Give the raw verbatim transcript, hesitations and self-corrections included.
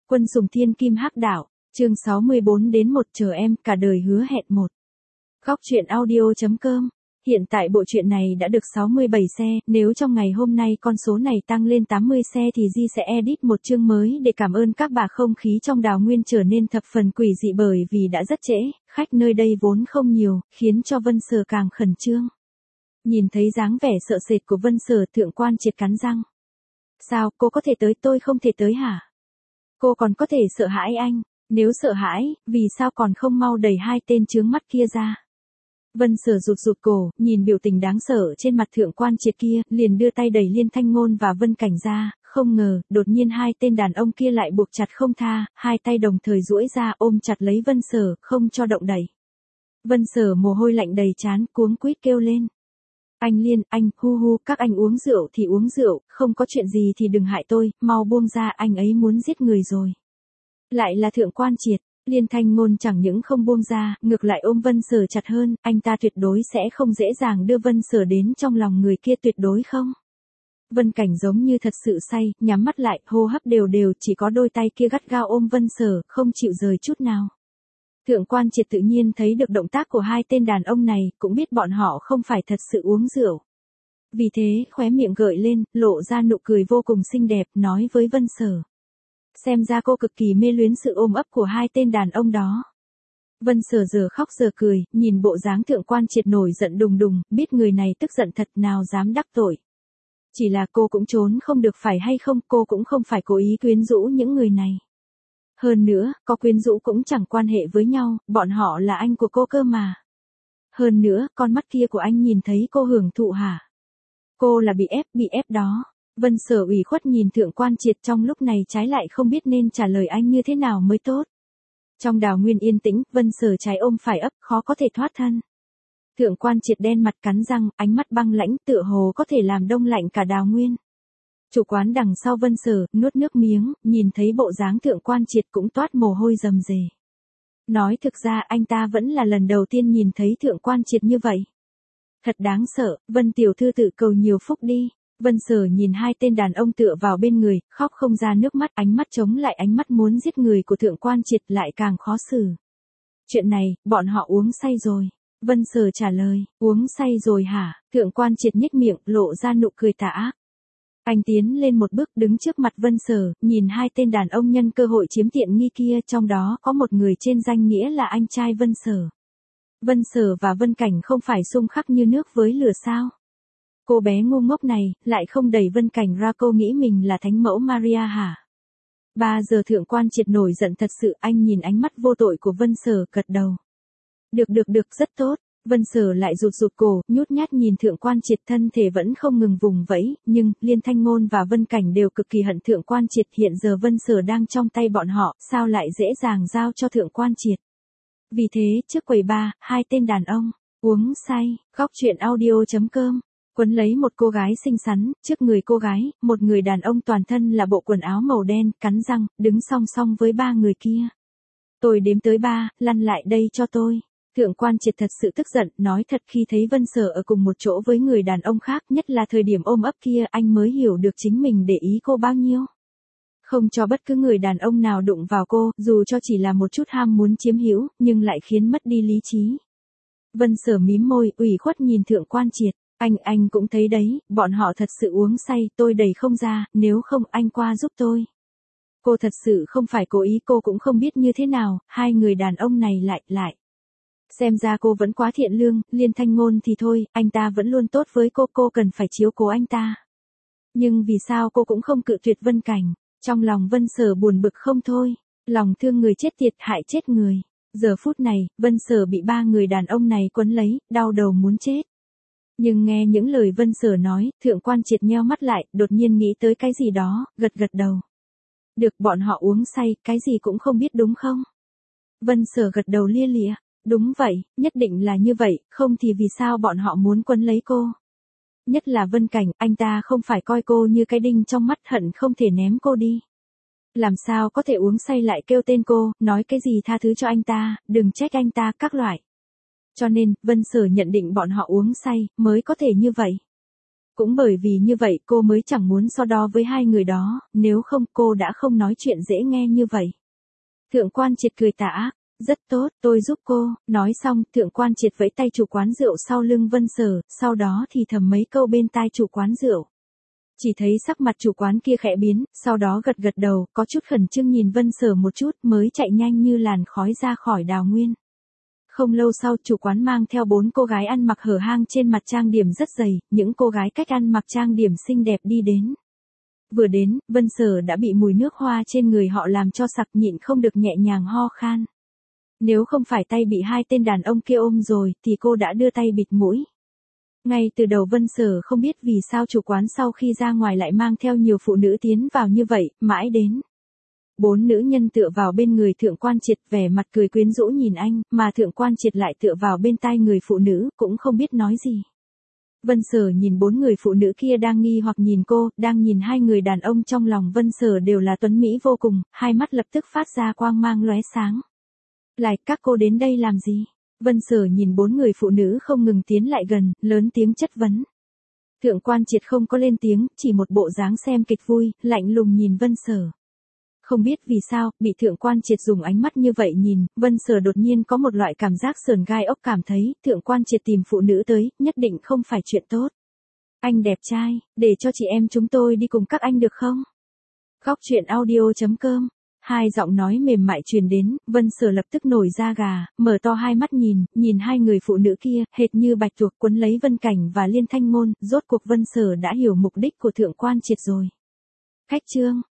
Quân sùng thiên kim hắc đạo, chương sáu mươi bốn đến một chờ em cả đời hứa hẹn một. Góc truyện audio.com. Hiện tại bộ truyện này đã được sáu mươi bảy xe, nếu trong ngày hôm nay con số này tăng lên tám mươi xe thì Di sẽ edit một chương mới để cảm ơn các bà. Không khí trong Đào Nguyên trở nên thập phần quỷ dị bởi vì đã rất trễ, khách nơi đây vốn không nhiều, khiến cho Vân Sở càng khẩn trương. Nhìn thấy dáng vẻ sợ sệt của Vân Sở, Thượng Quan Triệt cắn răng. Sao, cô có thể tới, tôi không thể tới hả? Cô còn có thể sợ hãi anh, nếu sợ hãi, vì sao còn không mau đẩy hai tên chướng mắt kia ra? Vân Sở rụt rụt cổ, nhìn biểu tình đáng sợ trên mặt Thượng Quan Triệt kia, liền đưa tay đẩy Liên Thanh Ngôn và Vân Cảnh ra, không ngờ, đột nhiên hai tên đàn ông kia lại buộc chặt không tha, hai tay đồng thời duỗi ra ôm chặt lấy Vân Sở, không cho động đẩy. Vân Sở mồ hôi lạnh đầy trán, cuống quýt kêu lên. Anh Liên, anh, hu hu, các anh uống rượu thì uống rượu, không có chuyện gì thì đừng hại tôi, mau buông ra, anh ấy muốn giết người rồi. Lại là Thượng Quan Triệt. Liên Thanh Ngôn chẳng những không buông ra, ngược lại ôm Vân Sở chặt hơn, anh ta tuyệt đối sẽ không dễ dàng đưa Vân Sở đến trong lòng người kia, tuyệt đối không. Vân Cảnh giống như thật sự say, nhắm mắt lại, hô hấp đều đều, chỉ có đôi tay kia gắt gao ôm Vân Sở, không chịu rời chút nào. Thượng Quan Triệt tự nhiên thấy được động tác của hai tên đàn ông này, cũng biết bọn họ không phải thật sự uống rượu. Vì thế, khóe miệng gợi lên, lộ ra nụ cười vô cùng xinh đẹp, nói với Vân Sở. Xem ra cô cực kỳ mê luyến sự ôm ấp của hai tên đàn ông đó. Vân Sở giờ khóc giờ cười, nhìn bộ dáng Thượng Quan Triệt nổi giận đùng đùng, biết người này tức giận thật, nào dám đắc tội. Chỉ là cô cũng trốn không được phải hay không, cô cũng không phải cố ý quyến rũ những người này. Hơn nữa, có quyến rũ cũng chẳng quan hệ với nhau, bọn họ là anh của cô cơ mà. Hơn nữa, con mắt kia của anh nhìn thấy cô hưởng thụ hả? Cô là bị ép, bị ép đó. Vân Sở ủy khuất nhìn Thượng Quan Triệt, trong lúc này trái lại không biết nên trả lời anh như thế nào mới tốt. Trong Đào Nguyên yên tĩnh, Vân Sở trái ôm phải ấp, khó có thể thoát thân. Thượng Quan Triệt đen mặt cắn răng, ánh mắt băng lãnh, tựa hồ có thể làm đông lạnh cả Đào Nguyên. Chủ quán đằng sau Vân Sở, nuốt nước miếng, nhìn thấy bộ dáng Thượng Quan Triệt cũng toát mồ hôi rầm rề. Nói thực ra anh ta vẫn là lần đầu tiên nhìn thấy Thượng Quan Triệt như vậy. Thật đáng sợ, Vân tiểu thư tự cầu nhiều phúc đi. Vân Sở nhìn hai tên đàn ông tựa vào bên người, khóc không ra nước mắt, ánh mắt chống lại ánh mắt muốn giết người của Thượng Quan Triệt lại càng khó xử. Chuyện này, bọn họ uống say rồi. Vân Sở trả lời, uống say rồi hả? Thượng Quan Triệt nhếch miệng, lộ ra nụ cười tà ác. Anh tiến lên một bước đứng trước mặt Vân Sở, nhìn hai tên đàn ông nhân cơ hội chiếm tiện nghi kia, trong đó có một người trên danh nghĩa là anh trai Vân Sở. Vân Sở và Vân Cảnh không phải xung khắc như nước với lửa sao? Cô bé ngu ngốc này, lại không đẩy Vân Cảnh ra, cô nghĩ mình là thánh mẫu Maria hả? Ba giờ Thượng Quan Triệt nổi giận thật sự, anh nhìn ánh mắt vô tội của Vân Sở, gật đầu. Được được được, rất tốt. Vân Sở lại rụt rụt cổ, nhút nhát nhìn Thượng Quan Triệt, thân thể vẫn không ngừng vùng vẫy, nhưng, Liên Thanh Ngôn và Vân Cảnh đều cực kỳ hận Thượng Quan Triệt, hiện giờ Vân Sở đang trong tay bọn họ, sao lại dễ dàng giao cho Thượng Quan Triệt. Vì thế, trước quầy bar, hai tên đàn ông, uống say, góc truyện audio.com. Quấn lấy một cô gái xinh xắn, trước người cô gái, một người đàn ông toàn thân là bộ quần áo màu đen, cắn răng, đứng song song với ba người kia. Tôi đếm tới ba, lăn lại đây cho tôi. Thượng Quan Triệt thật sự tức giận, nói thật khi thấy Vân Sở ở cùng một chỗ với người đàn ông khác, nhất là thời điểm ôm ấp kia, anh mới hiểu được chính mình để ý cô bao nhiêu. Không cho bất cứ người đàn ông nào đụng vào cô, dù cho chỉ là một chút ham muốn chiếm hữu, nhưng lại khiến mất đi lý trí. Vân Sở mím môi, ủy khuất nhìn Thượng Quan Triệt. Anh, anh cũng thấy đấy, bọn họ thật sự uống say, tôi đẩy không ra, nếu không anh qua giúp tôi. Cô thật sự không phải cố ý, cô cũng không biết như thế nào, hai người đàn ông này lại, lại. Xem ra cô vẫn quá thiện lương, Liên Thanh Ngôn thì thôi, anh ta vẫn luôn tốt với cô, cô cần phải chiếu cố anh ta. Nhưng vì sao cô cũng không cự tuyệt Vân Cảnh, trong lòng Vân Sở buồn bực không thôi, lòng thương người chết tiệt hại chết người. Giờ phút này, Vân Sở bị ba người đàn ông này quấn lấy, đau đầu muốn chết. Nhưng nghe những lời Vân Sở nói, Thượng Quan Triệt nheo mắt lại, đột nhiên nghĩ tới cái gì đó, gật gật đầu. Được, bọn họ uống say, cái gì cũng không biết đúng không? Vân Sở gật đầu lia lịa, đúng vậy, nhất định là như vậy, không thì vì sao bọn họ muốn quấn lấy cô? Nhất là Vân Cảnh, anh ta không phải coi cô như cái đinh trong mắt, hận không thể ném cô đi. Làm sao có thể uống say lại kêu tên cô, nói cái gì tha thứ cho anh ta, đừng trách anh ta, các loại. Cho nên, Vân Sở nhận định bọn họ uống say, mới có thể như vậy. Cũng bởi vì như vậy cô mới chẳng muốn so đo với hai người đó, nếu không cô đã không nói chuyện dễ nghe như vậy. Thượng quan Triệt cười tả, rất tốt, tôi giúp cô, nói xong, thượng quan Triệt vẫy tay chủ quán rượu sau lưng Vân Sở, sau đó thì thầm mấy câu bên tai chủ quán rượu. Chỉ thấy sắc mặt chủ quán kia khẽ biến, sau đó gật gật đầu, có chút khẩn trương nhìn Vân Sở một chút mới chạy nhanh như làn khói ra khỏi Đào Nguyên. Không lâu sau chủ quán mang theo bốn cô gái ăn mặc hở hang trên mặt trang điểm rất dày, những cô gái cách ăn mặc trang điểm xinh đẹp đi đến. Vừa đến, Vân Sở đã bị mùi nước hoa trên người họ làm cho sặc nhịn không được nhẹ nhàng ho khan. Nếu không phải tay bị hai tên đàn ông kia ôm rồi thì cô đã đưa tay bịt mũi. Ngay từ đầu Vân Sở không biết vì sao chủ quán sau khi ra ngoài lại mang theo nhiều phụ nữ tiến vào như vậy, mãi đến. Bốn nữ nhân tựa vào bên người thượng quan Triệt vẻ mặt cười quyến rũ nhìn anh, mà thượng quan Triệt lại tựa vào bên tai người phụ nữ, cũng không biết nói gì. Vân Sở nhìn bốn người phụ nữ kia đang nghi hoặc nhìn cô, đang nhìn hai người đàn ông trong lòng Vân Sở đều là tuấn mỹ vô cùng, hai mắt lập tức phát ra quang mang lóe sáng. Lại, các cô đến đây làm gì? Vân Sở nhìn bốn người phụ nữ không ngừng tiến lại gần, lớn tiếng chất vấn. Thượng quan Triệt không có lên tiếng, chỉ một bộ dáng xem kịch vui, lạnh lùng nhìn Vân Sở. Không biết vì sao, bị thượng quan Triệt dùng ánh mắt như vậy nhìn, Vân Sở đột nhiên có một loại cảm giác sờn gai ốc, cảm thấy, thượng quan Triệt tìm phụ nữ tới, nhất định không phải chuyện tốt. Anh đẹp trai, để cho chị em chúng tôi đi cùng các anh được không? Góc truyện audio chấm com. Hai giọng nói mềm mại truyền đến, Vân Sở lập tức nổi da gà, mở to hai mắt nhìn, nhìn hai người phụ nữ kia, hệt như bạch tuộc quấn lấy Vân Cảnh và Liên Thanh Ngôn, rốt cuộc Vân Sở đã hiểu mục đích của thượng quan Triệt rồi. Khách trương,